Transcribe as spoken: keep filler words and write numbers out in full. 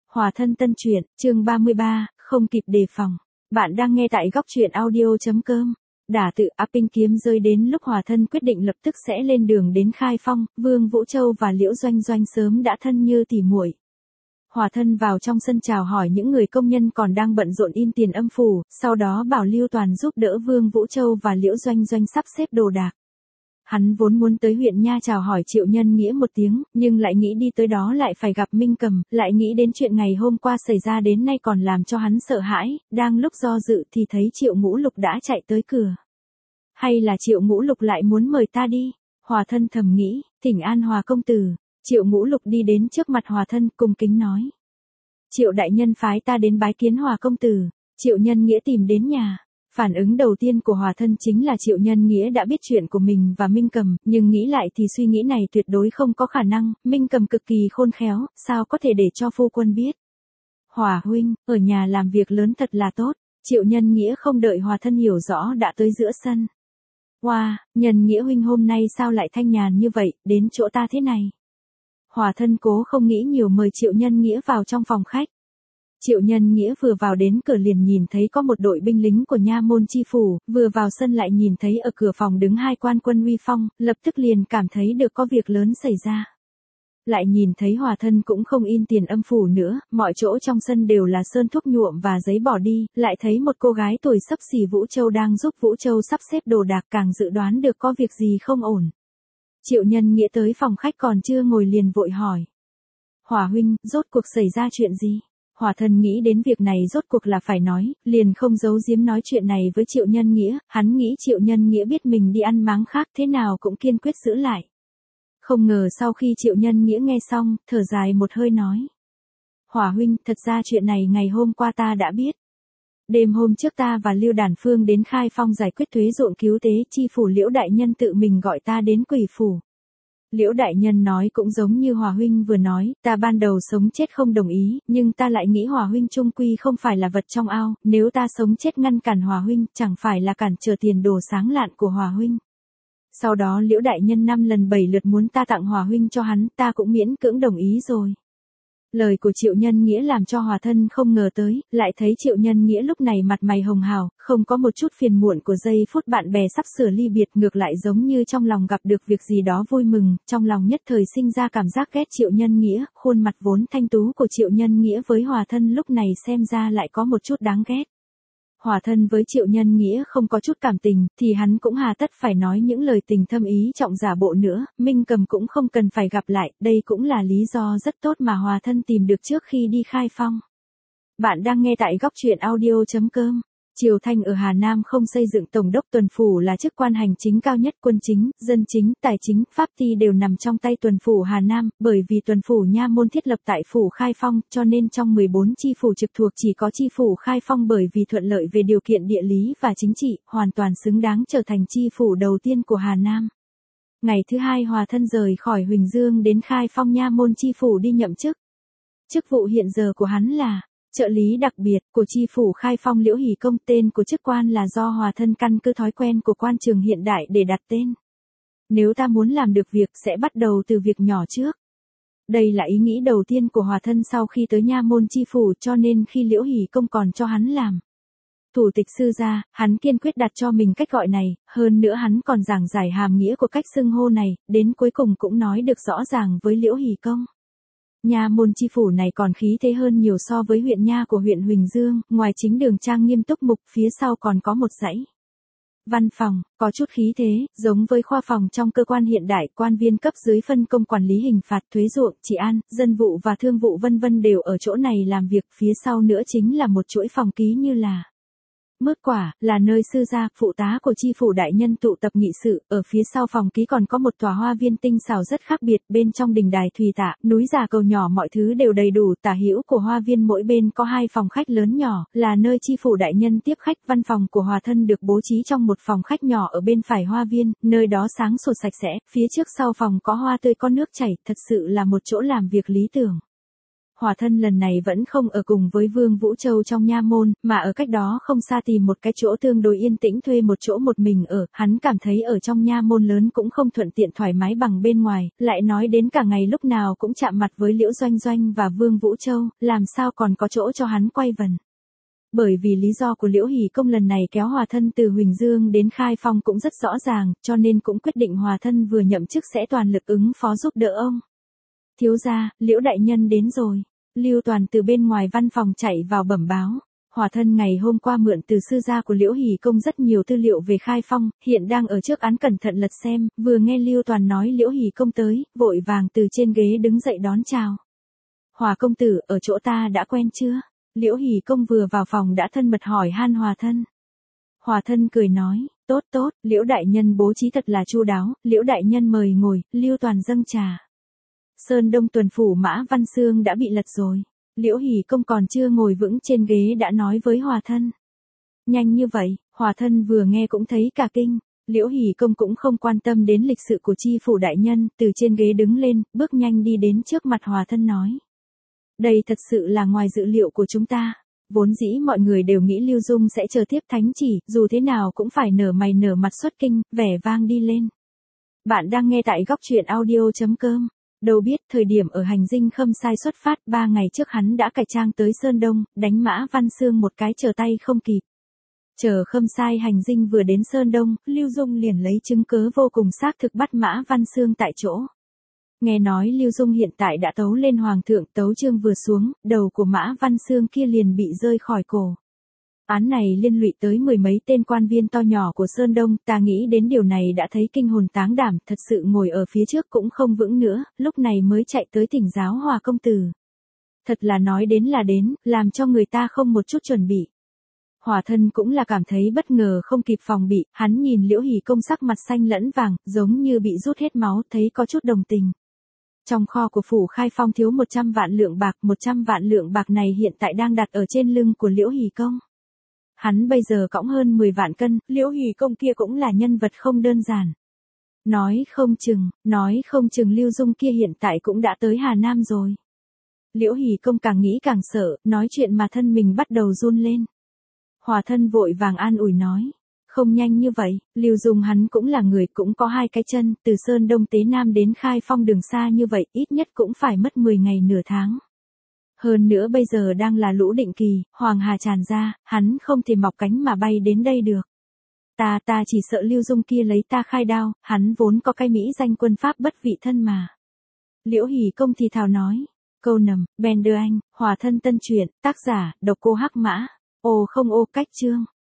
Hòa thân tân truyện, chương ba mươi ba, không kịp đề phòng. Bạn đang nghe tại góc truyện audio.com. Đả tự áp binh kiếm rơi đến lúc Hòa thân quyết định lập tức sẽ lên đường đến Khai Phong, Vương Vũ Châu và Liễu Doanh Doanh sớm đã thân như tỉ muội. Hòa thân vào trong sân chào hỏi những người công nhân còn đang bận rộn in tiền âm phủ, sau đó bảo Lưu Toàn giúp đỡ Vương Vũ Châu và Liễu Doanh Doanh sắp xếp đồ đạc. Hắn vốn muốn tới huyện nha chào hỏi Triệu Nhân Nghĩa một tiếng, nhưng lại nghĩ đi tới đó lại phải gặp Minh Cầm, lại nghĩ đến chuyện ngày hôm qua xảy ra đến nay còn làm cho hắn sợ hãi, đang lúc do dự thì thấy Triệu Ngũ Lục đã chạy tới cửa. Hay là Triệu Ngũ Lục lại muốn mời ta đi? Hòa thân thầm nghĩ, thỉnh an Hòa công tử. Triệu Ngũ Lục đi đến trước mặt Hòa thân cung kính nói. Triệu đại nhân phái ta đến bái kiến Hòa công tử. Triệu Nhân Nghĩa tìm đến nhà. Phản ứng đầu tiên của Hòa thân chính là Triệu Nhân Nghĩa đã biết chuyện của mình và Minh Cầm, nhưng nghĩ lại thì suy nghĩ này tuyệt đối không có khả năng, Minh Cầm cực kỳ khôn khéo, sao có thể để cho phu quân biết. Hòa huynh, ở nhà làm việc lớn thật là tốt. Triệu Nhân Nghĩa không đợi Hòa thân hiểu rõ đã tới giữa sân. Wow, Nhân Nghĩa huynh hôm nay sao lại thanh nhàn như vậy, đến chỗ ta thế này. Hòa thân cố không nghĩ nhiều mời Triệu Nhân Nghĩa vào trong phòng khách. Triệu Nhân Nghĩa vừa vào đến cửa liền nhìn thấy có một đội binh lính của nha môn chi phủ, vừa vào sân lại nhìn thấy ở cửa phòng đứng hai quan quân uy phong, lập tức liền cảm thấy được có việc lớn xảy ra. Lại nhìn thấy Hòa thân cũng không in tiền âm phủ nữa, mọi chỗ trong sân đều là sơn thuốc nhuộm và giấy bỏ đi, lại thấy một cô gái tuổi xấp xỉ Vũ Châu đang giúp Vũ Châu sắp xếp đồ đạc, càng dự đoán được có việc gì không ổn. Triệu Nhân Nghĩa tới phòng khách còn chưa ngồi liền vội hỏi. Hòa huynh, rốt cuộc xảy ra chuyện gì? Hòa thân nghĩ đến việc này rốt cuộc là phải nói, liền không giấu giếm nói chuyện này với Triệu Nhân Nghĩa, hắn nghĩ Triệu Nhân Nghĩa biết mình đi ăn máng khác thế nào cũng kiên quyết giữ lại. Không ngờ sau khi Triệu Nhân Nghĩa nghe xong, thở dài một hơi nói. Hòa huynh, thật ra chuyện này ngày hôm qua ta đã biết. Đêm hôm trước ta và Lưu Đản Phương đến Khai Phong giải quyết thuế ruộng cứu tế, chi phủ Liễu đại nhân tự mình gọi ta đến quỷ phủ. Liễu đại nhân nói cũng giống như Hòa huynh vừa nói, ta ban đầu sống chết không đồng ý, nhưng ta lại nghĩ Hòa huynh chung quy không phải là vật trong ao, nếu ta sống chết ngăn cản Hòa huynh, chẳng phải là cản trở tiền đồ sáng lạn của Hòa huynh. Sau đó Liễu đại nhân năm lần bảy lượt muốn ta tặng Hòa huynh cho hắn, ta cũng miễn cưỡng đồng ý rồi. Lời của Triệu Nhân Nghĩa làm cho Hòa thân không ngờ tới, lại thấy Triệu Nhân Nghĩa lúc này mặt mày hồng hào, không có một chút phiền muộn của giây phút bạn bè sắp sửa ly biệt, ngược lại giống như trong lòng gặp được việc gì đó vui mừng, trong lòng nhất thời sinh ra cảm giác ghét Triệu Nhân Nghĩa, khuôn mặt vốn thanh tú của Triệu Nhân Nghĩa với Hòa thân lúc này xem ra lại có một chút đáng ghét. Hòa thân với Triệu Nhân Nghĩa không có chút cảm tình, thì hắn cũng hà tất phải nói những lời tình thâm ý trọng giả bộ nữa, Minh Cầm cũng không cần phải gặp lại, đây cũng là lý do rất tốt mà Hòa thân tìm được trước khi đi Khai Phong. Bạn đang nghe tại góc truyện audio.com. Triều Thanh ở Hà Nam không xây dựng tổng đốc tuần phủ là chức quan hành chính cao nhất, quân chính, dân chính, tài chính, pháp ty đều nằm trong tay tuần phủ Hà Nam, bởi vì tuần phủ nha môn thiết lập tại phủ Khai Phong, cho nên trong mười bốn chi phủ trực thuộc chỉ có chi phủ Khai Phong bởi vì thuận lợi về điều kiện địa lý và chính trị, hoàn toàn xứng đáng trở thành chi phủ đầu tiên của Hà Nam. Ngày thứ hai Hòa thân rời khỏi Huỳnh Dương đến Khai Phong nha môn chi phủ đi nhậm chức. Chức vụ hiện giờ của hắn là trợ lý đặc biệt của chi phủ Khai Phong Liễu Hỷ Công, tên của chức quan là do Hòa thân căn cứ thói quen của quan trường hiện đại để đặt tên. Nếu ta muốn làm được việc sẽ bắt đầu từ việc nhỏ trước. Đây là ý nghĩ đầu tiên của Hòa thân sau khi tới nha môn chi phủ, cho nên khi Liễu Hỷ Công còn cho hắn làm thủ tịch sư gia, hắn kiên quyết đặt cho mình cách gọi này, hơn nữa hắn còn giảng giải hàm nghĩa của cách xưng hô này, đến cuối cùng cũng nói được rõ ràng với Liễu Hỷ Công. Nha môn chi phủ này còn khí thế hơn nhiều so với huyện nha của huyện Huỳnh Dương, ngoài chính đường trang nghiêm túc mục, phía sau còn có một dãy văn phòng, có chút khí thế, giống với khoa phòng trong cơ quan hiện đại, quan viên cấp dưới phân công quản lý hình phạt, thuế ruộng, trị an, dân vụ và thương vụ vân vân đều ở chỗ này làm việc, phía sau nữa chính là một chuỗi phòng ký như là Mứt quả, là nơi sư gia, phụ tá của chi phủ đại nhân tụ tập nghị sự, ở phía sau phòng ký còn có một tòa hoa viên tinh xảo rất khác biệt, bên trong đình đài thùy tạ, núi già cầu nhỏ mọi thứ đều đầy đủ, tả hữu của hoa viên mỗi bên có hai phòng khách lớn nhỏ, là nơi chi phủ đại nhân tiếp khách, văn phòng của Hòa thân được bố trí trong một phòng khách nhỏ ở bên phải hoa viên, nơi đó sáng sủa sạch sẽ, phía trước sau phòng có hoa tươi có nước chảy, thật sự là một chỗ làm việc lý tưởng. Hòa thân lần này vẫn không ở cùng với Vương Vũ Châu trong nha môn, mà ở cách đó không xa tìm một cái chỗ tương đối yên tĩnh thuê một chỗ một mình ở, hắn cảm thấy ở trong nha môn lớn cũng không thuận tiện thoải mái bằng bên ngoài, lại nói đến cả ngày lúc nào cũng chạm mặt với Liễu Doanh Doanh và Vương Vũ Châu, làm sao còn có chỗ cho hắn quay vần. Bởi vì lý do của Liễu Hỷ Công lần này kéo Hòa thân từ Huỳnh Dương đến Khai Phong cũng rất rõ ràng, cho nên cũng quyết định Hòa thân vừa nhậm chức sẽ toàn lực ứng phó giúp đỡ ông. Thiếu gia, Liễu đại nhân đến rồi. Lưu Toàn từ bên ngoài văn phòng chạy vào bẩm báo. Hòa thân ngày hôm qua mượn từ sư gia của Liễu Hỷ Công rất nhiều tư liệu về Khai Phong, hiện đang ở trước án cẩn thận lật xem, vừa nghe Lưu Toàn nói Liễu Hỷ Công tới, vội vàng từ trên ghế đứng dậy đón chào. Hòa công tử, ở chỗ ta đã quen chưa? Liễu Hỷ Công vừa vào phòng đã thân mật hỏi han Hòa thân. Hòa thân cười nói, tốt tốt, Liễu đại nhân bố trí thật là chu đáo, Liễu đại nhân mời ngồi, Lưu Toàn dâng trà. Sơn Đông tuần phủ Mã Văn Xương đã bị lật rồi. Liễu Hỷ Công còn chưa ngồi vững trên ghế đã nói với Hòa thân. Nhanh như vậy, Hòa thân vừa nghe cũng thấy cả kinh. Liễu Hỷ Công cũng không quan tâm đến lịch sự của chi phủ đại nhân, từ trên ghế đứng lên, bước nhanh đi đến trước mặt Hòa thân nói. Đây thật sự là ngoài dự liệu của chúng ta. Vốn dĩ mọi người đều nghĩ Lưu Dung sẽ chờ tiếp thánh chỉ, dù thế nào cũng phải nở mày nở mặt xuất kinh, vẻ vang đi lên. Bạn đang nghe tại góc truyện audio chấm com. Đâu biết thời điểm ở hành dinh Khâm Sai xuất phát ba ngày trước hắn đã cải trang tới Sơn Đông, đánh Mã Văn Xương một cái trở tay không kịp. Chờ Khâm Sai hành dinh vừa đến Sơn Đông, Lưu Dung liền lấy chứng cớ vô cùng xác thực bắt Mã Văn Xương tại chỗ. Nghe nói Lưu Dung hiện tại đã tấu lên hoàng thượng, tấu chương vừa xuống, đầu của Mã Văn Xương kia liền bị rơi khỏi cổ. Án này liên lụy tới mười mấy tên quan viên to nhỏ của Sơn Đông, ta nghĩ đến điều này đã thấy kinh hồn táng đảm, thật sự ngồi ở phía trước cũng không vững nữa, lúc này mới chạy tới thỉnh giáo Hòa công tử. Thật là nói đến là đến, làm cho người ta không một chút chuẩn bị. Hòa thân cũng là cảm thấy bất ngờ không kịp phòng bị, hắn nhìn Liễu Hỷ Công sắc mặt xanh lẫn vàng, giống như bị rút hết máu, thấy có chút đồng tình. Trong kho của phủ Khai Phong thiếu một trăm vạn lượng bạc, một trăm vạn lượng bạc này hiện tại đang đặt ở trên lưng của Liễu Hỷ Công. Hắn bây giờ cõng hơn mười vạn cân, Liễu Hỷ Công kia cũng là nhân vật không đơn giản. Nói không chừng, nói không chừng Lưu Dung kia hiện tại cũng đã tới Hà Nam rồi. Liễu Hỷ Công càng nghĩ càng sợ, nói chuyện mà thân mình bắt đầu run lên. Hòa thân vội vàng an ủi nói. Không nhanh như vậy, Lưu Dung hắn cũng là người, cũng có hai cái chân, từ Sơn Đông Tế Nam đến Khai Phong đường xa như vậy, ít nhất cũng phải mất mười ngày nửa tháng. Hơn nữa bây giờ đang là lũ định kỳ, Hoàng Hà tràn ra, hắn không thể mọc cánh mà bay đến đây được. Ta ta chỉ sợ Lưu Dung kia lấy ta khai đao, hắn vốn có cái mỹ danh quân pháp bất vị thân mà. Liễu Hỷ Công thì thào nói. Câu nầm, Ben đưa anh, Hòa thân tân truyện, tác giả, độc cô Hắc Mã. Ô không ô cách chương.